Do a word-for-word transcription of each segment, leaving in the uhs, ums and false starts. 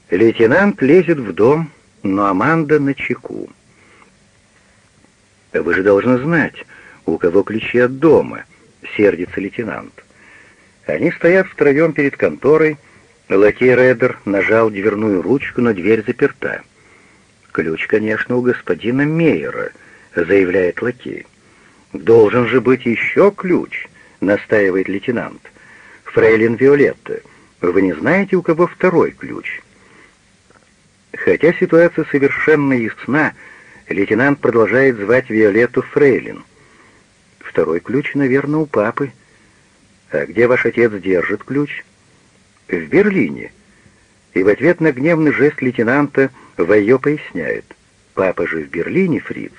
Лейтенант лезет в дом, но Аманда начеку. «Вы же должны знать, у кого ключи от дома», — сердится лейтенант. Они стоят втроем перед конторой. Лакей Реддер нажал дверную ручку, но дверь заперта. «Ключ, конечно, у господина Мейера», — заявляет лакей. «Должен же быть еще ключ», — настаивает лейтенант. «Фрейлин Виолетта, вы не знаете, у кого второй ключ?» Хотя ситуация совершенно ясна, лейтенант продолжает звать Виолетту Фрейлин. «Второй ключ, наверное, у папы». «А где ваш отец держит ключ?» «В Берлине». И в ответ на гневный жест лейтенанта Вайо поясняет: «Папа же в Берлине, фриц».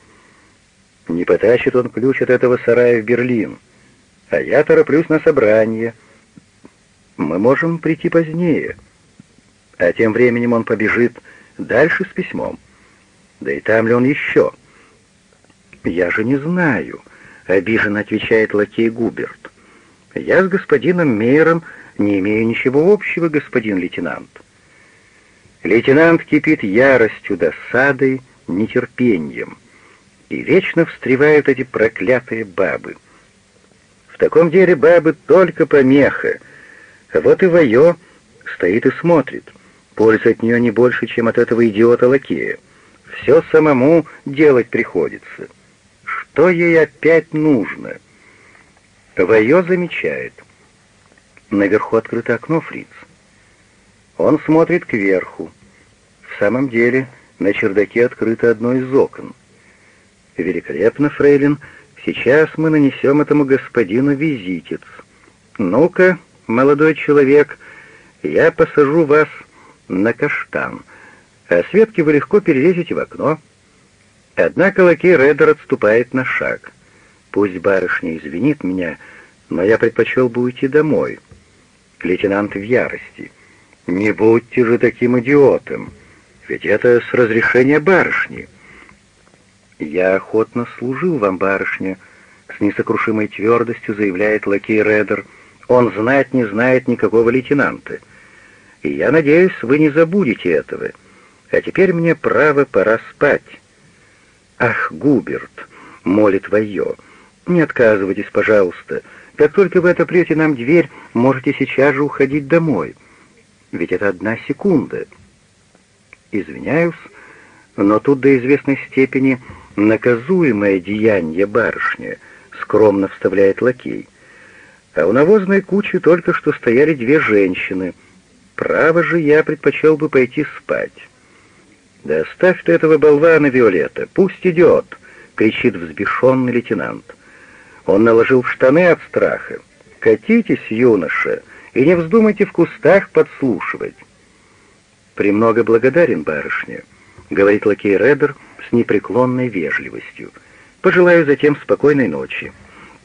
Не потащит он ключ от этого сарая в Берлин, а я тороплюсь на собрание. Мы можем прийти позднее. А тем временем он побежит дальше с письмом. Да и там ли он еще? «Я же не знаю», — обиженно отвечает лакей Губерт. «Я с господином Мейером не имею ничего общего, господин лейтенант». Лейтенант кипит яростью, досадой, нетерпением. И вечно встревают эти проклятые бабы. В таком деле бабы только помеха. Вот и Вайо стоит и смотрит. Польза от нее не больше, чем от этого идиота-лакея. Все самому делать приходится. Что ей опять нужно? Вайо замечает. Наверху открыто окно, фриц. Он смотрит кверху. В самом деле, на чердаке открыто одно из окон. «Великолепно, фрейлин. Сейчас мы нанесем этому господину визитец. Ну-ка, молодой человек, я посажу вас на каштан, а с ветки вы легко перелезете в окно». Однако лакей Реддер отступает на шаг. «Пусть барышня извинит меня, но я предпочел бы уйти домой». Лейтенант в ярости. «Не будьте же таким идиотом, ведь это с разрешения барышни». «Я охотно служил вам, барышня», — с несокрушимой твердостью заявляет лакей Реддер. «Он знать не знает никакого лейтенанта. И я надеюсь, вы не забудете этого. А теперь мне, право, пора спать». «Ах, Губерт», — молит Вайо, — «не отказывайтесь, пожалуйста. Как только вы отопрете нам дверь, можете сейчас же уходить домой. Ведь это одна секунда». «Извиняюсь, но тут до известной степени наказуемое деяние, барышня», — скромно вставляет лакей. «А у навозной кучи только что стояли две женщины. Право же, я предпочел бы пойти спать». «Да оставь ты этого болвана, Виолетта, пусть идет», — кричит взбешенный лейтенант. Он наложил в штаны от страха. «Катитесь, юноша, и не вздумайте в кустах подслушивать». «Премного благодарен, барышня», — говорит лакей Реддер с непреклонной вежливостью. «Пожелаю затем спокойной ночи».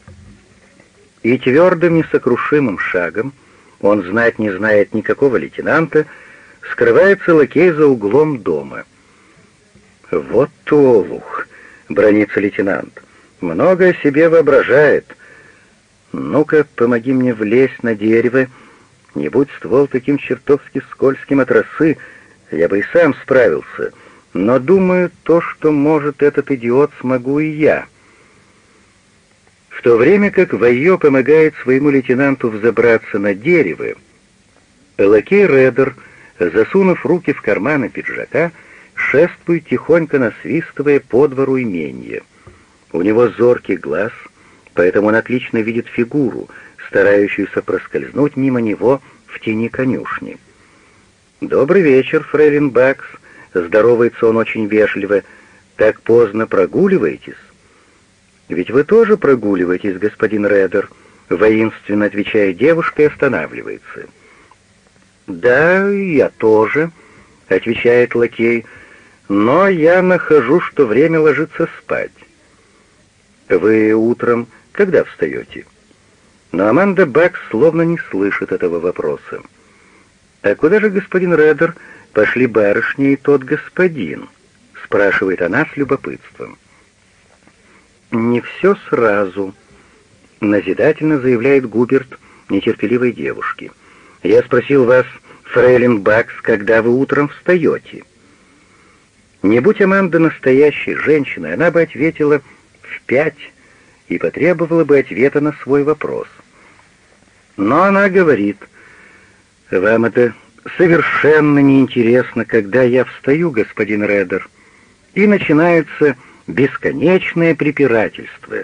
И твердым, несокрушимым шагом, он знать не знает никакого лейтенанта, скрывается лакей за углом дома. «Вот олух!» — бранится лейтенант. «Много о себе воображает. Ну-ка, помоги мне влезть на дерево. Не будь ствол таким чертовски скользким от росы, я бы и сам справился. Но, думаю, то, что может этот идиот, смогу и я». В то время как Вайо помогает своему лейтенанту взобраться на дерево, лакей Реддер, засунув руки в карманы пиджака, шествует, тихонько насвистывая по двору имения. У него зоркий глаз, поэтому он отлично видит фигуру, старающуюся проскользнуть мимо него в тени конюшни. «Добрый вечер, фрейлин Бакс», — здоровается он очень вежливо. «Так поздно прогуливаетесь?» «Ведь вы тоже прогуливаетесь, господин Реддер», — воинственно отвечает девушка и останавливается. «Да, я тоже», — отвечает лакей, — «но я нахожу, что время ложиться спать». «Вы утром когда встаете?» Но Аманда Бакс словно не слышит этого вопроса. «А куда же, господин Реддер, пошли барышни и тот господин?» — спрашивает она с любопытством. «Не все сразу», — назидательно заявляет Губерт нетерпеливой девушке. «Я спросил вас, «Фрейлин Бакс, когда вы утром встаете?» Не будь Аманда настоящей женщиной, она бы ответила в пять и потребовала бы ответа на свой вопрос. Но она говорит: «Вам это совершенно неинтересно, когда я встаю, господин Реддер». И начинаются бесконечные препирательства.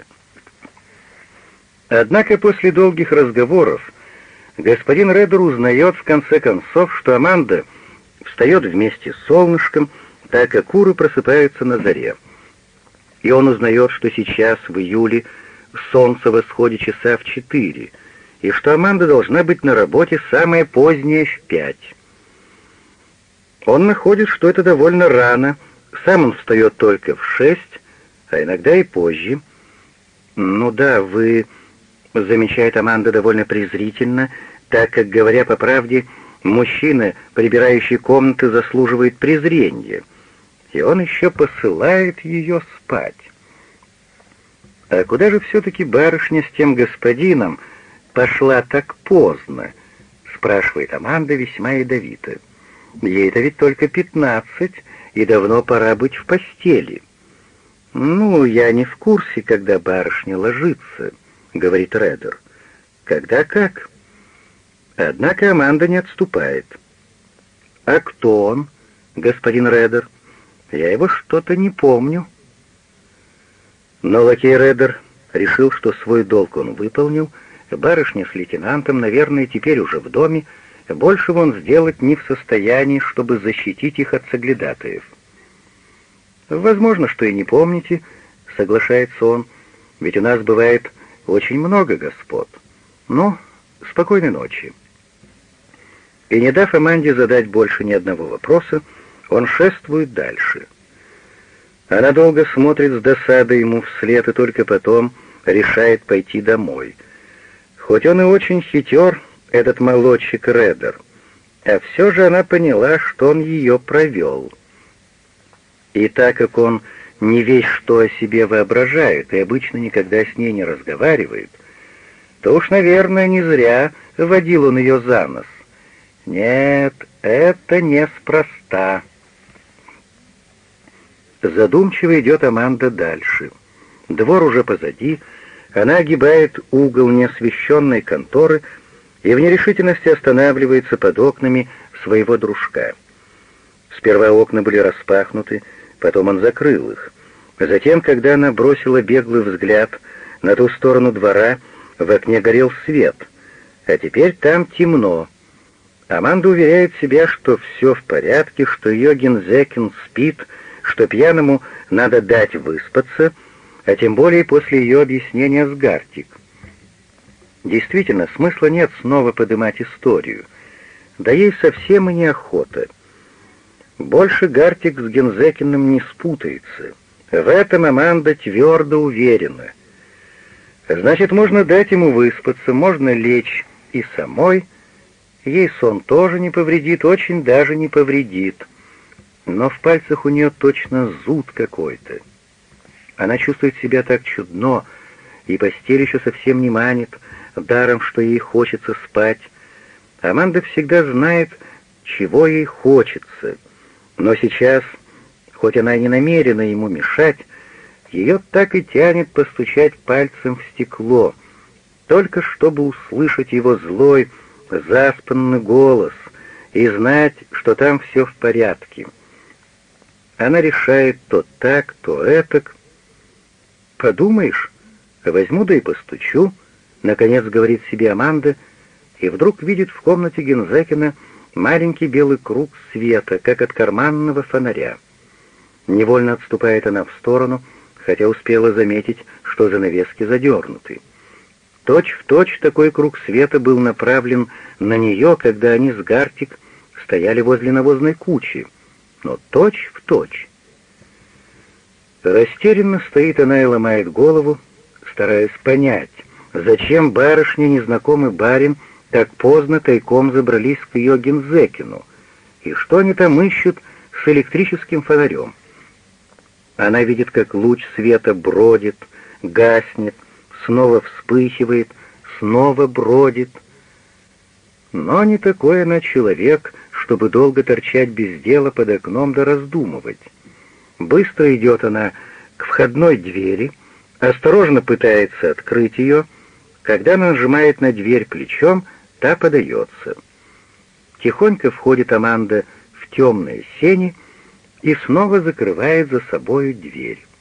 Однако после долгих разговоров господин Реддер узнает в конце концов, что Аманда встает вместе с солнышком, так как куры просыпаются на заре. И он узнает, что сейчас, в июле, солнце восходит часа в четыре, и что Аманда должна быть на работе самое позднее в пять. Он находит, что это довольно рано, сам он встает только в шесть, а иногда и позже. «Ну да, вы...» — замечает Аманда довольно презрительно, так как, говоря по правде, мужчина, прибирающий комнаты, заслуживает презрения. И он еще посылает ее спать. «А куда же все-таки барышня с тем господином пошла так поздно?» — спрашивает Аманда весьма ядовито. «Ей-то ведь только пятнадцать, и давно пора быть в постели». «Ну, я не в курсе, когда барышня ложится», — говорит Реддер. «Когда как?» Однако Аманда не отступает. «А кто он, господин Реддер? Я его что-то не помню». Но лакей Реддер решил, что свой долг он выполнил, барышня с лейтенантом, наверное, теперь уже в доме, большего он сделать не в состоянии, чтобы защитить их от соглядатаев. «Возможно, что и не помните», — соглашается он, — «ведь у нас бывает очень много господ. Ну, спокойной ночи». И не дав Аманде задать больше ни одного вопроса, он шествует дальше. Она долго смотрит с досадой ему вслед и только потом решает пойти домой. Хоть он и очень хитер, этот молодчик Реддер, а все же она поняла, что он ее провел. И так как он не весь что о себе воображает и обычно никогда с ней не разговаривает, то уж, наверное, не зря водил он ее за нос. Нет, это неспроста. Задумчиво идет Аманда дальше. Двор уже позади, она огибает угол неосвещенной конторы и в нерешительности останавливается под окнами своего дружка. Сперва окна были распахнуты, потом он закрыл их. Затем, когда она бросила беглый взгляд на ту сторону двора, в окне горел свет, а теперь там темно. Аманда уверяет себя, что все в порядке, что ее Гинзекин спит, что пьяному надо дать выспаться, а тем более после ее объяснения с Гартик. Действительно, смысла нет снова подымать историю. Да ей совсем и неохота. Больше Гартик с Гинзекиным не спутается. В этом Аманда твердо уверена. Значит, можно дать ему выспаться, можно лечь и самой. Ей сон тоже не повредит, очень даже не повредит. Но в пальцах у нее точно зуд какой-то. Она чувствует себя так чудно, и постель еще совсем не манит, даром, что ей хочется спать. Аманда всегда знает, чего ей хочется. Но сейчас, хоть она и не намерена ему мешать, ее так и тянет постучать пальцем в стекло, только чтобы услышать его злой, заспанный голос и знать, что там все в порядке. Она решает то так, то этак. «Подумаешь, возьму да и постучу», — наконец говорит себе Аманда, и вдруг видит в комнате Гинзекина маленький белый круг света, как от карманного фонаря. Невольно отступает она в сторону, хотя успела заметить, что занавески задернуты. Точь в точь такой круг света был направлен на нее, когда они с Гартик стояли возле навозной кучи, но точь в точь. Растерянно стоит она и ломает голову, стараясь понять, зачем барышне незнакомый барин так поздно тайком забрались к ее Гинзекину, и что они там ищут с электрическим фонарем. Она видит, как луч света бродит, гаснет, снова вспыхивает, снова бродит. Но не такой она человек, чтобы долго торчать без дела под окном да раздумывать. Быстро идет она к входной двери, осторожно пытается открыть ее. Когда она нажимает на дверь плечом, та подается. Тихонько входит Аманда в темные сени и снова закрывает за собою дверь.